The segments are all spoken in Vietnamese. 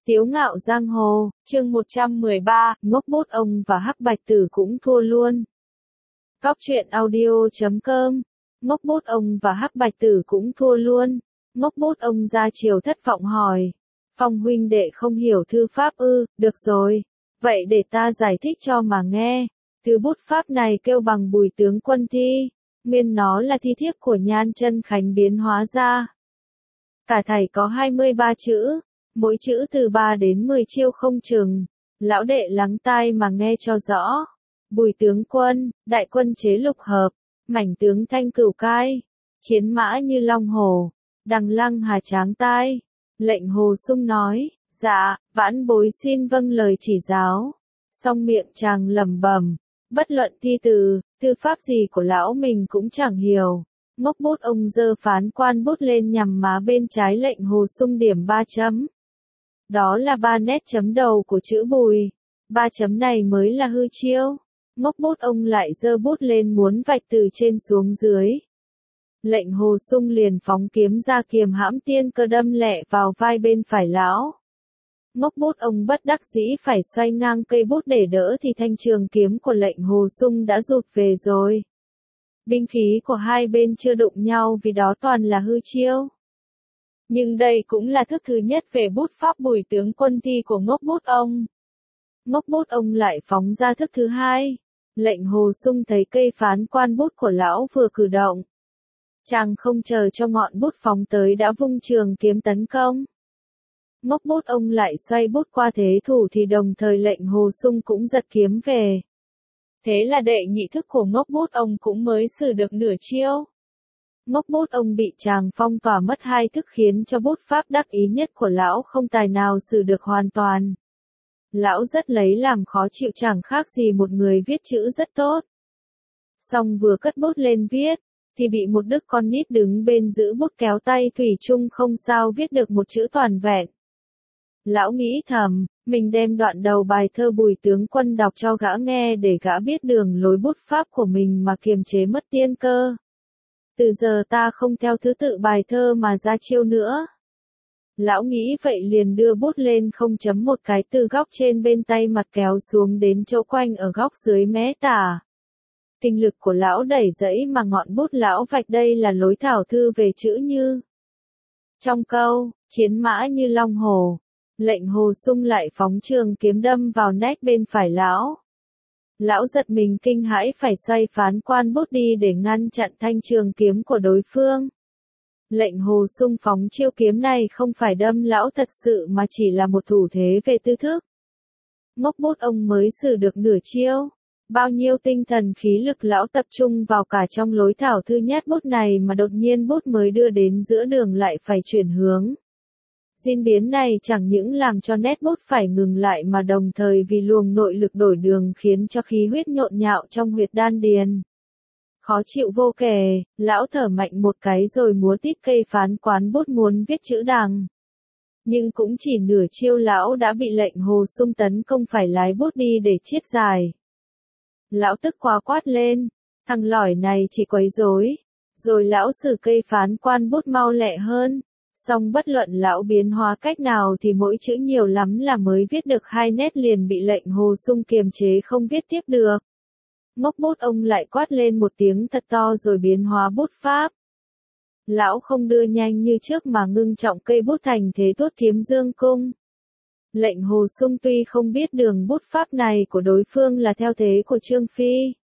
Tiếu ngạo giang hồ, chương 113, ngốc bút ông và Hắc Bạch Tử cũng thua luôn. Cóc truyện audio.com, ngốc bút ông và Hắc Bạch Tử cũng thua luôn. Ngốc bút ông ra chiều thất vọng hỏi. Phong huynh đệ không hiểu thư pháp ư, được rồi. Vậy để ta giải thích cho mà nghe. Thư bút pháp này kêu bằng Bùi tướng quân thi. Nguyên nó là thi thiếp của Nhan Chân Khánh biến hóa ra. Cả thảy có 23 chữ. Mỗi chữ từ 3 đến 10 chiêu không chừng. Lão đệ lắng tai mà nghe cho rõ. Bùi tướng quân, đại quân chế lục hợp, mảnh tướng thanh cửu cai, chiến mã như long hổ, đằng lăng hà tráng tai. Lệnh Hồ Sung nói, dạ, vãn bối xin vâng lời chỉ giáo. Song miệng chàng lẩm bẩm, bất luận thi từ, thư pháp gì của lão mình cũng chẳng hiểu. Ngốc bút ông giơ phán quan bút lên nhằm má bên trái lệnh Hồ Sung điểm 3 chấm. Đó là 3 nét chấm đầu của chữ Bùi. 3 chấm này mới là hư chiêu. Ngốc bút ông lại giơ bút lên muốn vạch từ trên xuống dưới. Lệnh Hồ Sung liền phóng kiếm ra kiềm hãm tiên cơ đâm lẹ vào vai bên phải lão. Ngốc bút ông bất đắc dĩ phải xoay ngang cây bút để đỡ thì thanh trường kiếm của lệnh Hồ Sung đã rụt về rồi. Binh khí của hai bên chưa đụng nhau vì đó toàn là hư chiêu. Nhưng đây cũng là thức thứ nhất về bút pháp Bùi tướng quân thi của ngốc bút ông. Ngốc bút ông lại phóng ra thức thứ hai. Lệnh Hồ Sung thấy cây phán quan bút của lão vừa cử động. Chàng không chờ cho ngọn bút phóng tới đã vung trường kiếm tấn công. Ngốc bút ông lại xoay bút qua thế thủ thì đồng thời lệnh Hồ Sung cũng giật kiếm về. Thế là đệ nhị thức của ngốc bút ông cũng mới xử được nửa chiêu. Ngốc bút ông bị chàng phong tỏa mất hai thức khiến cho bút pháp đắc ý nhất của lão không tài nào xử được hoàn toàn. Lão rất lấy làm khó chịu chẳng khác gì một người viết chữ rất tốt. Xong vừa cất bút lên viết, thì bị một đứa con nít đứng bên giữ bút kéo tay thủy chung không sao viết được một chữ toàn vẹn. Lão nghĩ thầm, mình đem đoạn đầu bài thơ Bùi tướng quân đọc cho gã nghe để gã biết đường lối bút pháp của mình mà kiềm chế mất tiên cơ. Từ giờ ta không theo thứ tự bài thơ mà ra chiêu nữa. Lão nghĩ vậy liền đưa bút lên không chấm một cái từ góc trên bên tay mặt kéo xuống đến chỗ quanh ở góc dưới mé tả. Kinh lực của lão đẩy dẫy mà ngọn bút lão vạch đây là lối thảo thư về chữ như. Trong câu, chiến mã như long hổ, lệnh Hồ Sung lại phóng trường kiếm đâm vào nách bên phải lão. Lão giật mình kinh hãi phải xoay phán quan bút đi để ngăn chặn thanh trường kiếm của đối phương. Lệnh Hồ Sung phóng chiêu kiếm này không phải đâm lão thật sự mà chỉ là một thủ thế về tư thức. Ngốc bút ông mới xử được nửa chiêu. Bao nhiêu tinh thần khí lực lão tập trung vào cả trong lối thảo thư nhất bút này mà đột nhiên bút mới đưa đến giữa đường lại phải chuyển hướng. Diễn biến này chẳng những làm cho nét bút phải ngừng lại mà đồng thời vì luồng nội lực đổi đường khiến cho khí huyết nhộn nhạo trong huyệt đan điền. Khó chịu vô kể, lão thở mạnh một cái rồi múa tít cây phán quán bút muốn viết chữ đằng. Nhưng cũng chỉ nửa chiêu lão đã bị lệnh Hồ Sung tấn công phải lái bút đi để chiết dài. Lão tức quá quát lên, thằng lỏi này chỉ quấy rối. Rồi lão sử cây phán quan bút mau lẹ hơn. Song bất luận lão biến hóa cách nào thì mỗi chữ nhiều lắm là mới viết được 2 nét liền bị lệnh Hồ Sung kiềm chế không viết tiếp được. Ngốc bút ông lại quát lên một tiếng thật to rồi biến hóa bút pháp. Lão không đưa nhanh như trước mà ngưng trọng cây bút thành thế tuốt kiếm dương cung. Lệnh Hồ Sung tuy không biết đường bút pháp này của đối phương là theo thế của Trương Phi,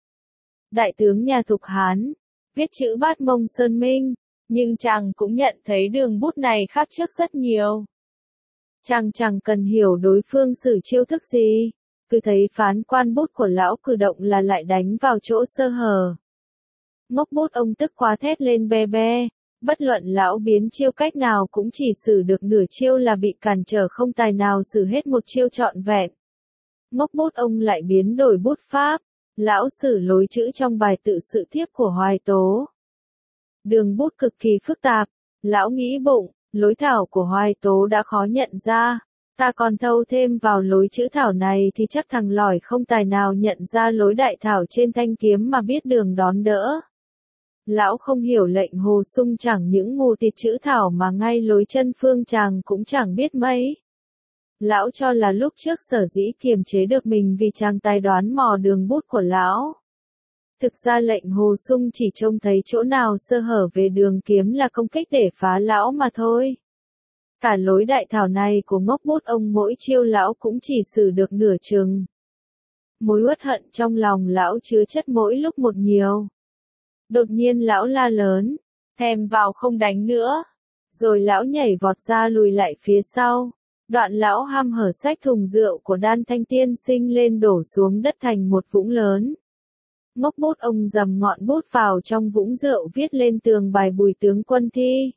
đại tướng nhà Thục Hán, viết chữ Bát Mông Sơn Minh, nhưng chàng cũng nhận thấy đường bút này khác trước rất nhiều. Chàng chẳng cần hiểu đối phương sử chiêu thức gì, cứ thấy phán quan bút của lão cử động là lại đánh vào chỗ sơ hở. Ngốc bút ông tức quá thét lên be be, bất luận lão biến chiêu cách nào cũng chỉ xử được nửa chiêu là bị cản trở không tài nào xử hết một chiêu trọn vẹn. Ngốc bút ông lại biến đổi bút pháp, lão sử lối chữ trong bài tự sự thiếp của Hoài Tố. Đường bút cực kỳ phức tạp, lão nghĩ bụng, lối thảo của Hoài Tố đã khó nhận ra, ta còn thâu thêm vào lối chữ thảo này thì chắc thằng lỏi không tài nào nhận ra lối đại thảo trên thanh kiếm mà biết đường đón đỡ. Lão không hiểu lệnh Hồ Sung chẳng những mù tịt chữ thảo mà ngay lối chân phương chàng cũng chẳng biết mấy. Lão cho là lúc trước sở dĩ kiềm chế được mình vì chàng tài đoán mò đường bút của lão. Thực ra lệnh Hồ Sung chỉ trông thấy chỗ nào sơ hở về đường kiếm là công kích để phá lão mà thôi. Cả lối đại thảo này của ngốc bút ông mỗi chiêu lão cũng chỉ xử được nửa chừng. Mối uất hận trong lòng lão chứa chất mỗi lúc một nhiều. Đột nhiên lão la lớn, thèm vào không đánh nữa. Rồi lão nhảy vọt ra lùi lại phía sau. Đoạn lão ham hở xách thùng rượu của Đan Thanh tiên sinh lên đổ xuống đất thành một vũng lớn. Ngốc bút ông dầm ngọn bút vào trong vũng rượu viết lên tường bài Bùi tướng quân thi.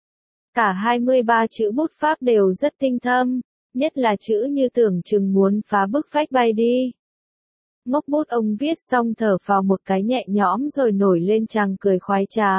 Cả 23 chữ bút pháp đều rất tinh thâm, nhất là chữ như tưởng chừng muốn phá bức phách bay đi. Ngốc bút ông viết xong thở vào một cái nhẹ nhõm rồi nổi lên chàng cười khoái trá.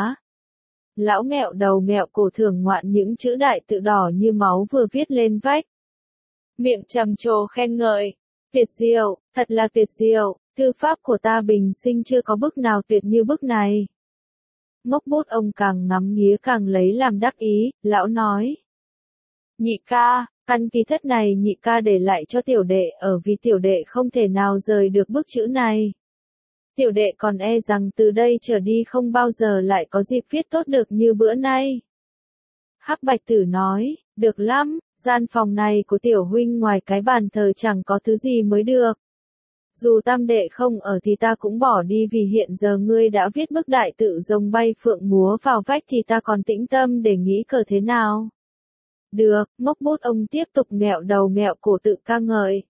Lão nghẹo đầu nghẹo cổ thưởng ngoạn những chữ đại tự đỏ như máu vừa viết lên vách. Miệng trầm trồ khen ngợi, tuyệt diệu, thật là tuyệt diệu, thư pháp của ta bình sinh chưa có bức nào tuyệt như bức này. Ngốc bút ông càng ngắm nghía càng lấy làm đắc ý, lão nói. Nhị ca, căn ký thất này nhị ca để lại cho tiểu đệ ở vì tiểu đệ không thể nào rời được bức chữ này. Tiểu đệ còn e rằng từ đây trở đi không bao giờ lại có dịp viết tốt được như bữa nay. Hắc Bạch Tử nói, được lắm, gian phòng này của tiểu huynh ngoài cái bàn thờ chẳng có thứ gì mới được. Dù tam đệ không ở thì ta cũng bỏ đi vì hiện giờ ngươi đã viết bức đại tự rồng bay phượng múa vào vách thì ta còn tĩnh tâm để nghĩ cờ thế nào. Được, ngốc bút ông tiếp tục nghẹo đầu nghẹo cổ tự ca ngợi.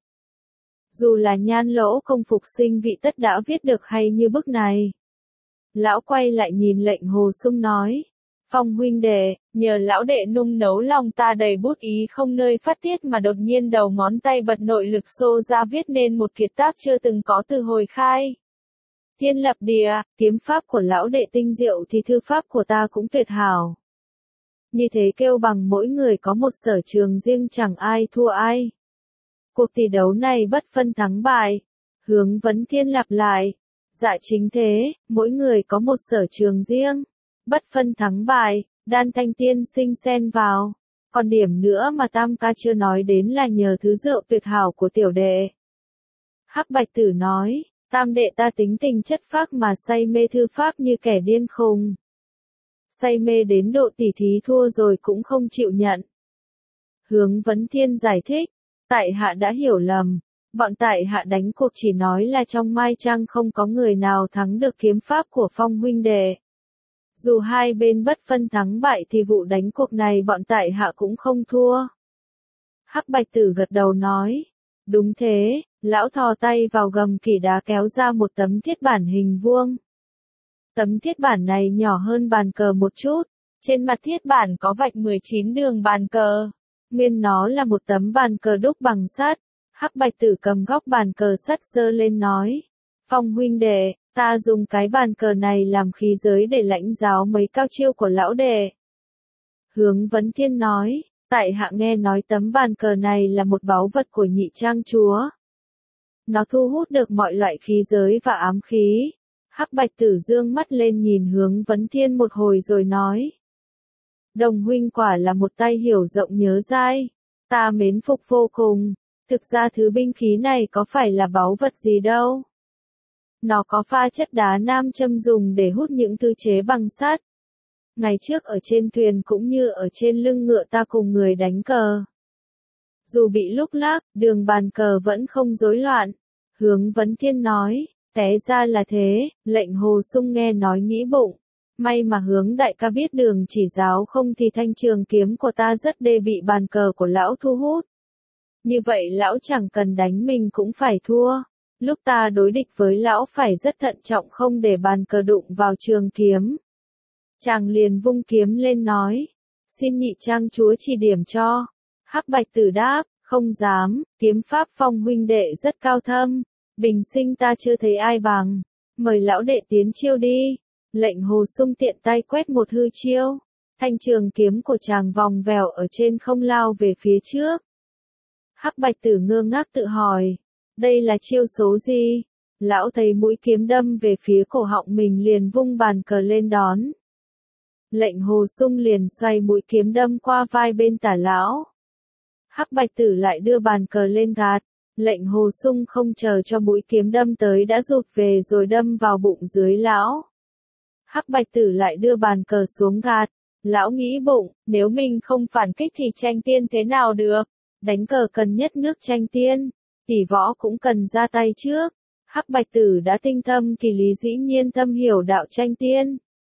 Dù là nhan lỗ công phục sinh vị tất đã viết được hay như bức này. Lão quay lại nhìn lệnh Hồ Sung nói. Phong huynh đệ, nhờ lão đệ nung nấu lòng ta đầy bút ý không nơi phát tiết mà đột nhiên đầu ngón tay bật nội lực xô ra viết nên một kiệt tác chưa từng có từ hồi khai. Thiên lập địa, kiếm pháp của lão đệ tinh diệu thì thư pháp của ta cũng tuyệt hảo. Như thế kêu bằng mỗi người có một sở trường riêng chẳng ai thua ai. Cuộc tỷ đấu này bất phân thắng bại. Hướng Vấn Thiên lặp lại. Dạ chính thế, mỗi người có một sở trường riêng. Bất phân thắng bại, Đan Thanh tiên sinh xen vào. Còn điểm nữa mà Tam ca chưa nói đến là nhờ thứ rượu tuyệt hảo của tiểu đệ. Hắc Bạch Tử nói, tam đệ ta tính tình chất phác mà say mê thư pháp như kẻ điên khùng. Say mê đến độ tỉ thí thua rồi cũng không chịu nhận. Hướng Vấn Thiên giải thích, tại hạ đã hiểu lầm, bọn tại hạ đánh cuộc chỉ nói là trong Mai Trang không có người nào thắng được kiếm pháp của Phong huynh đệ. Dù hai bên bất phân thắng bại thì vụ đánh cuộc này bọn tại hạ cũng không thua. Hắc Bạch Tử gật đầu nói, đúng thế, lão thò tay vào gầm kỷ đá kéo ra một tấm thiết bản hình vuông. Tấm thiết bản này nhỏ hơn bàn cờ một chút, trên mặt thiết bản có vạch 19 đường bàn cờ. Nguyên nó là một tấm bàn cờ đúc bằng sắt. Hắc Bạch Tử cầm góc bàn cờ sắt giơ lên nói, Phong huynh đệ, ta dùng cái bàn cờ này làm khí giới để lãnh giáo mấy cao chiêu của lão đệ. Hướng Vấn Thiên nói, tại hạ nghe nói tấm bàn cờ này là một báu vật của nhị trang chúa. Nó thu hút được mọi loại khí giới và ám khí. Hắc Bạch Tử dương mắt lên nhìn Hướng Vấn Thiên một hồi rồi nói. Đồng huynh quả là một tay hiểu rộng nhớ dai. Ta mến phục vô cùng. Thực ra thứ binh khí này có phải là báu vật gì đâu. Nó có pha chất đá nam châm dùng để hút những thứ chế bằng sắt. Ngày trước ở trên thuyền cũng như ở trên lưng ngựa ta cùng người đánh cờ. Dù bị lúc lắc, đường bàn cờ vẫn không rối loạn. Hướng Vấn Thiên nói, té ra là thế, lệnh Hồ Sung nghe nói nghĩ bụng. May mà Hướng đại ca biết đường chỉ giáo không thì thanh trường kiếm của ta rất đê bị bàn cờ của lão thu hút. Như vậy lão chẳng cần đánh mình cũng phải thua. Lúc ta đối địch với lão phải rất thận trọng không để bàn cờ đụng vào trường kiếm. Chàng liền vung kiếm lên nói, xin nhị trang chúa chỉ điểm cho. Hắc Bạch Tử đáp, không dám, kiếm pháp Phong huynh đệ rất cao thâm. Bình sinh ta chưa thấy ai bằng. Mời lão đệ tiến chiêu đi. Lệnh Hồ Sung tiện tay quét một hư chiêu. Thanh trường kiếm của chàng vòng vèo ở trên không lao về phía trước. Hắc Bạch Tử ngơ ngác tự hỏi, đây là chiêu số gì? Lão thấy mũi kiếm đâm về phía cổ họng mình liền vung bàn cờ lên đón. Lệnh Hồ Sung liền xoay mũi kiếm đâm qua vai bên tả lão. Hắc Bạch Tử lại đưa bàn cờ lên gạt. Lệnh Hồ Sung không chờ cho mũi kiếm đâm tới đã rụt về rồi đâm vào bụng dưới lão. Hắc Bạch Tử lại đưa bàn cờ xuống gạt. Lão nghĩ bụng, nếu mình không phản kích thì tranh tiên thế nào được? Đánh cờ cần nhất nước tranh tiên. Tỷ võ cũng cần ra tay trước. Hắc Bạch Tử đã tinh thâm kỳ lý dĩ nhiên thâm hiểu đạo tranh tiên.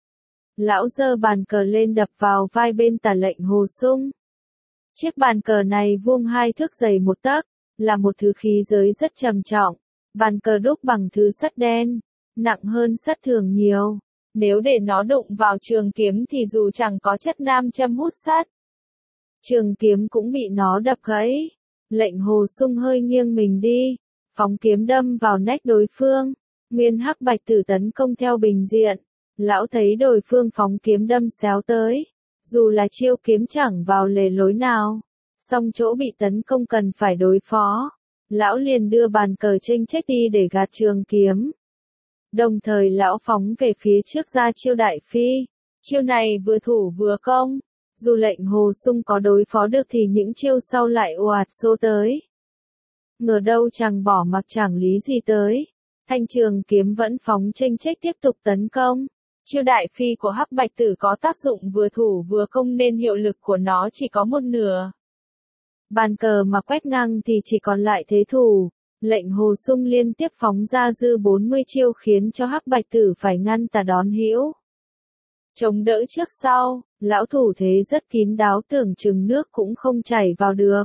Lão giơ bàn cờ lên đập vào vai bên tả Lệnh Hồ Sung. Chiếc bàn cờ này vuông 2 thước dày 1 tấc, là một thứ khí giới rất trầm trọng. Bàn cờ đúc bằng thứ sắt đen, nặng hơn sắt thường nhiều. Nếu để nó đụng vào trường kiếm thì dù chẳng có chất nam châm hút sắt, trường kiếm cũng bị nó đập gãy. Lệnh Hồ Sung hơi nghiêng mình đi, phóng kiếm đâm vào nách đối phương. Nguyên Hắc Bạch Tử tấn công theo bình diện. Lão thấy đối phương phóng kiếm đâm xéo tới. Dù là chiêu kiếm chẳng vào lề lối nào, song chỗ bị tấn công cần phải đối phó. Lão liền đưa bàn cờ chênh chếch đi để gạt trường kiếm. Đồng thời lão phóng về phía trước ra chiêu đại phi. Chiêu này vừa thủ vừa công. Dù Lệnh Hồ Sung có đối phó được thì những chiêu sau lại ồ ạt xô tới. Ngờ đâu chẳng bỏ mặc chẳng lý gì tới. Thanh trường kiếm vẫn phóng chênh chếch tiếp tục tấn công. Chiêu đại phi của Hắc Bạch Tử có tác dụng vừa thủ vừa công nên hiệu lực của nó chỉ có một nửa. Bàn cờ mà quét ngang thì chỉ còn lại thế thủ. Lệnh Hồ Sung liên tiếp phóng ra dư 40 chiêu khiến cho Hắc Bạch Tử phải ngăn tà đón hữu. Chống đỡ trước sau, lão thủ thế rất kín đáo tưởng chừng nước cũng không chảy vào được.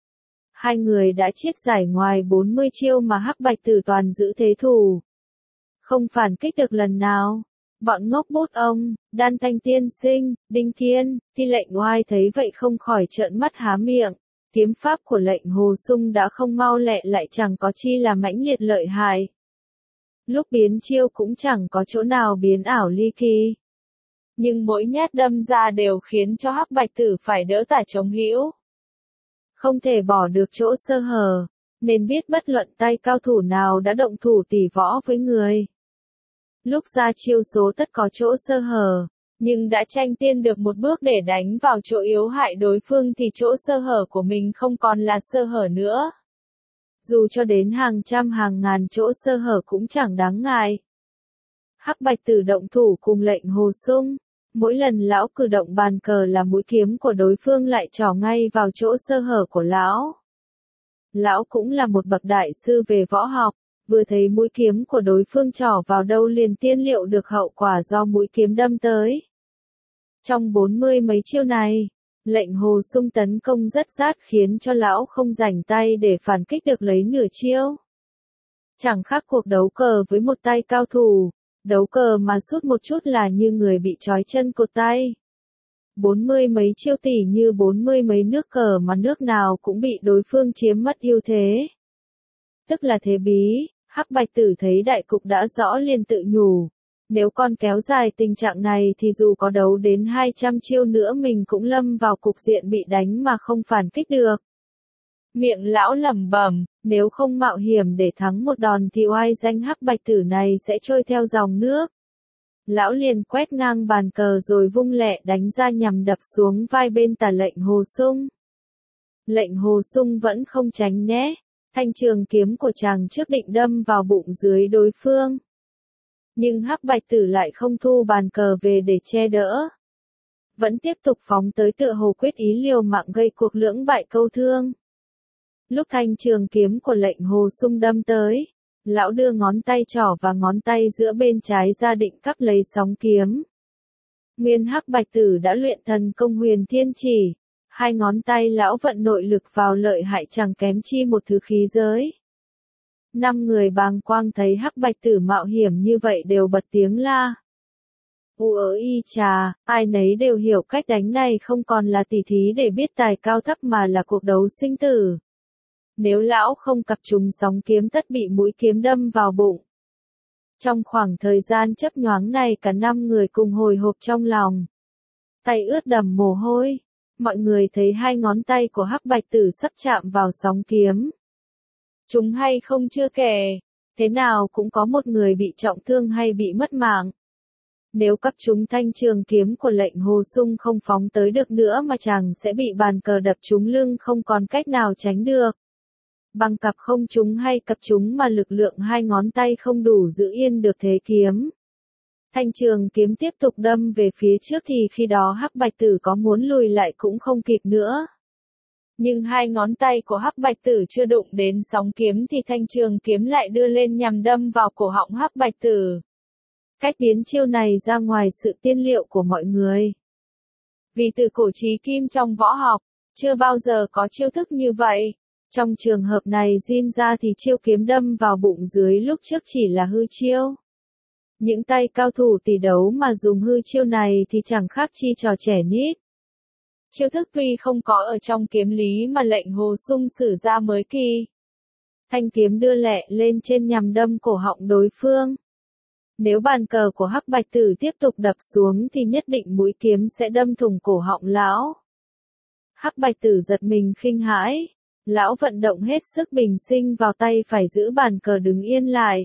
Hai người đã chiết giải ngoài 40 chiêu mà Hắc Bạch Tử toàn giữ thế thủ. Không phản kích được lần nào. Bọn ngốc bút ông, Đan Thanh tiên sinh, Đinh Kiên, Thi Lệnh Oai thấy vậy không khỏi trợn mắt há miệng. Kiếm pháp của Lệnh Hồ Sung đã không mau lẹ lại chẳng có chi là mãnh liệt lợi hại. Lúc biến chiêu cũng chẳng có chỗ nào biến ảo ly kỳ. Nhưng mỗi nhát đâm ra đều khiến cho Hắc Bạch Tử phải đỡ tả chống hữu. Không thể bỏ được chỗ sơ hở, nên biết bất luận tay cao thủ nào đã động thủ tỉ võ với người. Lúc ra chiêu số tất có chỗ sơ hở, nhưng đã tranh tiên được một bước để đánh vào chỗ yếu hại đối phương thì chỗ sơ hở của mình không còn là sơ hở nữa. Dù cho đến hàng trăm hàng ngàn chỗ sơ hở cũng chẳng đáng ngại. Hắc Bạch Tử động thủ cùng Lệnh Hồ Sung. Mỗi lần lão cử động bàn cờ là mũi kiếm của đối phương lại trỏ ngay vào chỗ sơ hở của lão. Lão cũng là một bậc đại sư về võ học, vừa thấy mũi kiếm của đối phương trỏ vào đâu liền tiên liệu được hậu quả do mũi kiếm đâm tới. Trong 40 mấy chiêu này, Lệnh Hồ Sung tấn công rất rát khiến cho lão không rảnh tay để phản kích được lấy nửa chiêu. Chẳng khác cuộc đấu cờ với một tay cao thủ. Đấu cờ mà sút một chút là như người bị trói chân cột tay. 40 mấy chiêu tỉ như 40 mấy nước cờ mà nước nào cũng bị đối phương chiếm mất ưu thế. Tức là thế bí, Hắc Bạch Tử thấy đại cục đã rõ liền tự nhủ. Nếu con kéo dài tình trạng này thì dù có đấu đến 200 chiêu nữa mình cũng lâm vào cục diện bị đánh mà không phản kích được. Miệng lão lẩm bẩm, nếu không mạo hiểm để thắng một đòn thì oai danh Hắc Bạch Tử này sẽ trôi theo dòng nước. Lão liền quét ngang bàn cờ rồi vung lẹ đánh ra nhằm đập xuống vai bên tả Lệnh Hồ Sung. Lệnh Hồ Sung vẫn không tránh né, thanh trường kiếm của chàng trước định đâm vào bụng dưới đối phương. Nhưng Hắc Bạch Tử lại không thu bàn cờ về để che đỡ. Vẫn tiếp tục phóng tới tựa hồ quyết ý liều mạng gây cuộc lưỡng bại câu thương. Lúc thanh trường kiếm của Lệnh Hồ Sung đâm tới, lão đưa ngón tay trỏ và ngón tay giữa bên trái ra định cắp lấy sóng kiếm. Nguyên Hắc Bạch Tử đã luyện thần công Huyền Thiên Chỉ, hai ngón tay lão vận nội lực vào lợi hại chẳng kém chi một thứ khí giới. 5 người bàng quang thấy Hắc Bạch Tử mạo hiểm như vậy đều bật tiếng la. Y chà, ai nấy đều hiểu cách đánh này không còn là tỉ thí để biết tài cao thấp mà là cuộc đấu sinh tử. Nếu lão không cặp trúng sóng kiếm tất bị mũi kiếm đâm vào bụng. Trong khoảng thời gian chớp nhoáng này cả 5 người cùng hồi hộp trong lòng. Tay ướt đầm mồ hôi. Mọi người thấy hai ngón tay của Hắc Bạch Tử sắp chạm vào sóng kiếm. Chúng hay không chưa kể, thế nào cũng có một người bị trọng thương hay bị mất mạng. Nếu cấp trúng thanh trường kiếm của lệnh Hồ Sung không phóng tới được nữa mà chàng sẽ bị bàn cờ đập trúng lưng không còn cách nào tránh được. Bằng cặp không trúng hay cặp trúng mà lực lượng hai ngón tay không đủ giữ yên được thế kiếm. Thanh trường kiếm tiếp tục đâm về phía trước thì khi đó Hắc Bạch Tử có muốn lùi lại cũng không kịp nữa. Nhưng hai ngón tay của Hắc Bạch Tử chưa đụng đến sóng kiếm thì thanh trường kiếm lại đưa lên nhằm đâm vào cổ họng Hắc Bạch Tử. Cách biến chiêu này ra ngoài sự tiên liệu của mọi người. Vì từ cổ chí kim trong võ học, chưa bao giờ có chiêu thức như vậy. Trong trường hợp này Jin ra thì chiêu kiếm đâm vào bụng dưới lúc trước chỉ là hư chiêu. Những tay cao thủ tỷ đấu mà dùng hư chiêu này thì chẳng khác chi trò trẻ nít. Chiêu thức tuy không có ở trong kiếm lý mà lệnh Hồ Sung sử ra mới kỳ. Thanh kiếm đưa lẹ lên trên nhằm đâm cổ họng đối phương. Nếu bàn cờ của Hắc Bạch Tử tiếp tục đập xuống thì nhất định mũi kiếm sẽ đâm thủng cổ họng lão. Hắc Bạch Tử giật mình kinh hãi. Lão vận động hết sức bình sinh vào tay phải giữ bàn cờ đứng yên lại.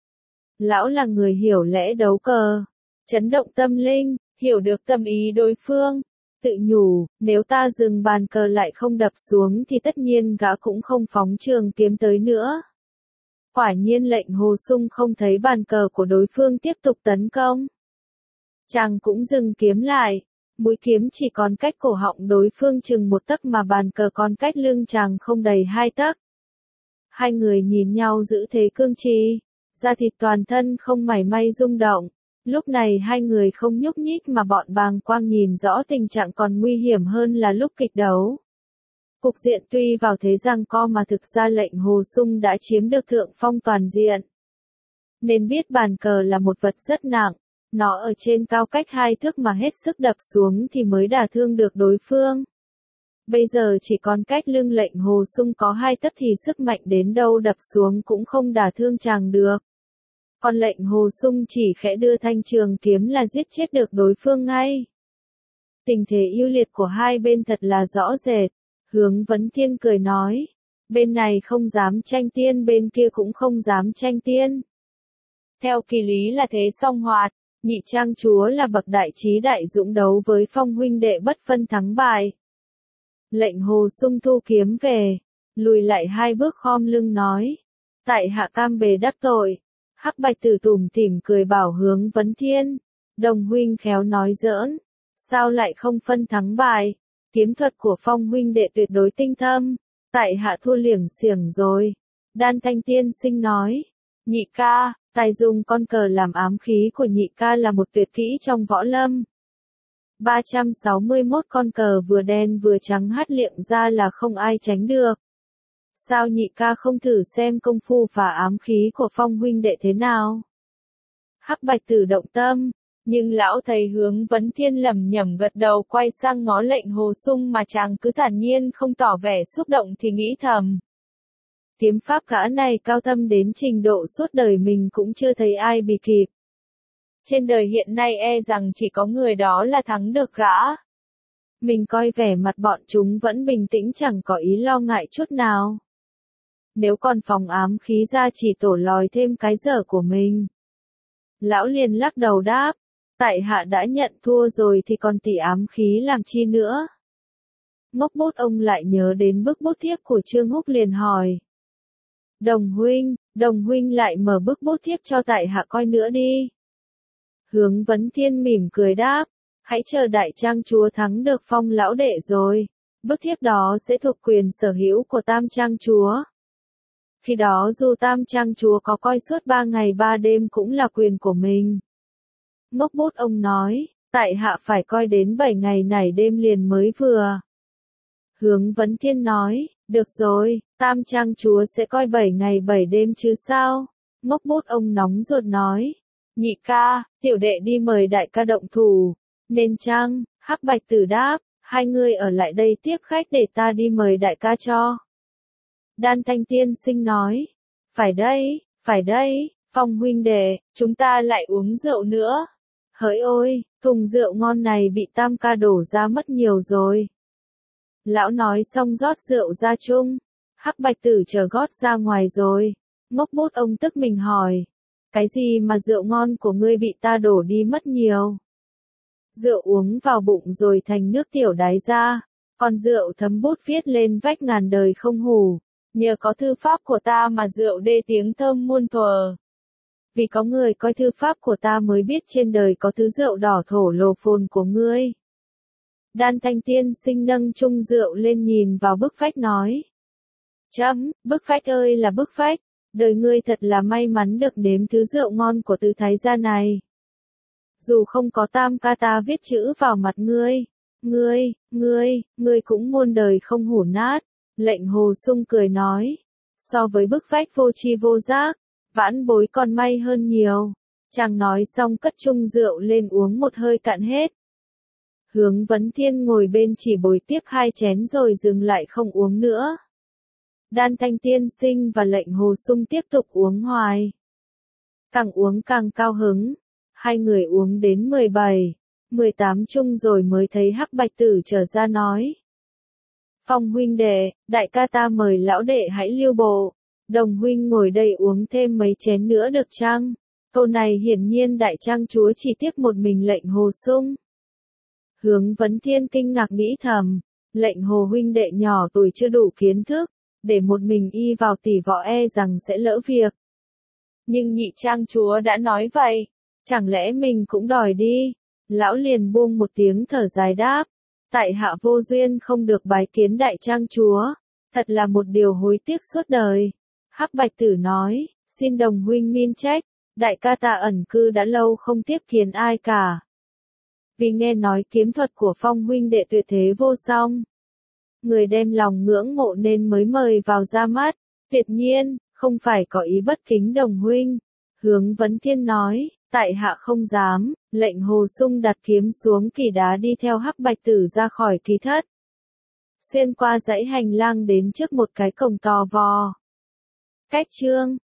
Lão là người hiểu lẽ đấu cờ, chấn động tâm linh, hiểu được tâm ý đối phương. Tự nhủ, nếu ta dừng bàn cờ lại không đập xuống thì tất nhiên gã cũng không phóng trường kiếm tới nữa. Quả nhiên lệnh Hồ Sung không thấy bàn cờ của đối phương tiếp tục tấn công. Chàng cũng dừng kiếm lại, mũi kiếm chỉ còn cách cổ họng đối phương chừng 1 tấc mà bàn cờ còn cách lưng chàng không đầy 2 tấc. Hai người nhìn nhau giữ thế cương trì, da thịt toàn thân không mảy may rung động. Lúc này hai người không nhúc nhích mà bọn bàng quang nhìn rõ tình trạng còn nguy hiểm hơn là lúc kịch đấu. Cục diện tuy vào thế giằng co mà thực ra lệnh Hồ Sung đã chiếm được thượng phong toàn diện. Nên biết bàn cờ là một vật rất nặng, nó ở trên cao cách 2 thước mà hết sức đập xuống thì mới đả thương được đối phương. Bây giờ chỉ còn cách lưng lệnh Hồ Sung có 2 tấc thì sức mạnh đến đâu đập xuống cũng không đả thương chàng được. Còn lệnh Hồ Sung chỉ khẽ đưa thanh trường kiếm là giết chết được đối phương ngay. Tình thế ưu liệt của hai bên thật là rõ rệt. Hướng Vấn Thiên cười nói, bên này không dám tranh tiên bên kia cũng không dám tranh tiên. Theo kỳ lý là thế song hoạt, Nhị Trang Chúa là bậc đại trí đại dũng đấu với Phong huynh đệ bất phân thắng bại. Lệnh Hồ Sung thu kiếm về, lùi lại 2 bước khom lưng nói, tại hạ cam bề đắc tội. Hắc Bạch Tử tủm tỉm cười bảo Hướng Vấn Thiên, Đồng huynh khéo nói giỡn, sao lại không phân thắng bại, kiếm thuật của Phong huynh đệ tuyệt đối tinh thâm, tại hạ thua liểng xiểng rồi. Đan Thanh Tiên Sinh nói, nhị ca, tài dùng con cờ làm ám khí của nhị ca là một tuyệt kỹ trong võ lâm. 361 con cờ vừa đen vừa trắng hắt liệng ra là không ai tránh được. Sao nhị ca không thử xem công phu phá ám khí của Phong huynh đệ thế nào? Hắc Bạch Tử động tâm, nhưng lão thấy Hướng Vấn Thiên lẩm nhẩm gật đầu quay sang ngó lệnh Hồ Sung mà chàng cứ thản nhiên không tỏ vẻ xúc động thì nghĩ thầm. Kiếm pháp gã này cao thâm đến trình độ suốt đời mình cũng chưa thấy ai bị kịp. Trên đời hiện nay e rằng chỉ có người đó là thắng được gã. Mình coi vẻ mặt bọn chúng vẫn bình tĩnh chẳng có ý lo ngại chút nào. Nếu còn phòng ám khí ra chỉ tổ lòi thêm cái dở của mình. Lão liền lắc đầu đáp, tại hạ đã nhận thua rồi thì còn tỉ ám khí làm chi nữa. Ngốc Bút ông lại nhớ đến bức bút thiếp của Trương Húc liền hỏi. Đồng huynh lại mở bức bút thiếp cho tại hạ coi nữa đi. Hướng Vấn Thiên mỉm cười đáp, hãy chờ đại trang chúa thắng được Phong lão đệ rồi. Bức thiếp đó sẽ thuộc quyền sở hữu của Tam Trang chúa. Khi đó dù Tam Trang chúa có coi suốt 3 ngày 3 đêm cũng là quyền của mình. Ngốc Bút ông nói, tại hạ phải coi đến 7 ngày nảy đêm liền mới vừa. Hướng Vấn Thiên nói, được rồi, Tam Trang chúa sẽ coi 7 ngày 7 đêm chứ sao? Ngốc Bút ông nóng ruột nói, nhị ca, tiểu đệ đi mời đại ca động thủ. Nên chăng? Hắc Bạch Tử đáp, hai người ở lại đây tiếp khách để ta đi mời đại ca cho. Đan Thanh Tiên Sinh nói, phải đây, Phong huynh đệ, chúng ta lại uống rượu nữa. Hỡi ôi, thùng rượu ngon này bị Tam ca đổ ra mất nhiều rồi. Lão nói xong rót rượu ra chung. Hắc Bạch Tử chờ gót ra ngoài rồi. Ngốc Bút ông tức mình hỏi, Cái gì mà rượu ngon của ngươi bị ta đổ đi mất nhiều. Rượu uống vào bụng rồi thành nước tiểu đái ra, còn rượu thấm bút viết lên vách ngàn đời không hủ. Nhờ có thư pháp của ta mà rượu đê tiếng thơm muôn thuở. Vì có người coi thư pháp của ta mới biết trên đời có thứ rượu đỏ thổ lồ phồn của ngươi. Đan Thanh Tiên Sinh nâng chung rượu lên nhìn vào bức vách nói. Chấm, bức vách ơi là bức vách, đời ngươi thật là may mắn được nếm thứ rượu ngon của tứ thái gia này. Dù không có tam ca ta viết chữ vào mặt ngươi cũng muôn đời không hủ nát. Lệnh Hồ Sung cười nói. So với bức vách vô tri vô giác, vãn bối còn may hơn nhiều. Chàng nói xong cất chung rượu lên uống một hơi cạn hết. Hướng Vấn Thiên ngồi bên chỉ bồi tiếp 2 chén rồi dừng lại không uống nữa. Đan Thanh Tiên Sinh và Lệnh Hồ Sung tiếp tục uống hoài. Càng uống càng cao hứng. Hai người uống đến 17, 18 chung rồi mới thấy Hắc Bạch Tử trở ra nói. Phong huynh đệ, đại ca ta mời lão đệ hãy lưu bộ. Đồng huynh ngồi đây uống thêm mấy chén nữa được chăng? Câu này hiển nhiên đại trang chúa chỉ tiếp một mình Lệnh Hồ Sung. Hướng Vấn Thiên kinh ngạc nghĩ thầm, Lệnh Hồ huynh đệ nhỏ tuổi chưa đủ kiến thức, để một mình y vào tỷ võ e rằng sẽ lỡ việc. Nhưng nhị trang chúa đã nói vậy, chẳng lẽ mình cũng đòi đi? Lão liền buông một tiếng thở dài đáp, tại hạ vô duyên không được bái kiến đại trang chúa, thật là một điều hối tiếc suốt đời. Hắc Bạch Tử nói, xin đồng huynh miên trách, đại ca ta ẩn cư đã lâu không tiếp kiến ai cả. Vì nghe nói kiếm thuật của Phong huynh đệ tuyệt thế vô song. Người đem lòng ngưỡng mộ nên mới mời vào ra mắt, tuyệt nhiên, không phải có ý bất kính đồng huynh. Hướng Vấn Thiên nói, tại hạ không dám. Lệnh Hồ Sung đặt kiếm xuống kỳ đá đi theo Hắc Bạch Tử ra khỏi kỳ thất. Xuyên qua dãy hành lang đến trước một cái cổng to vò. Cách chương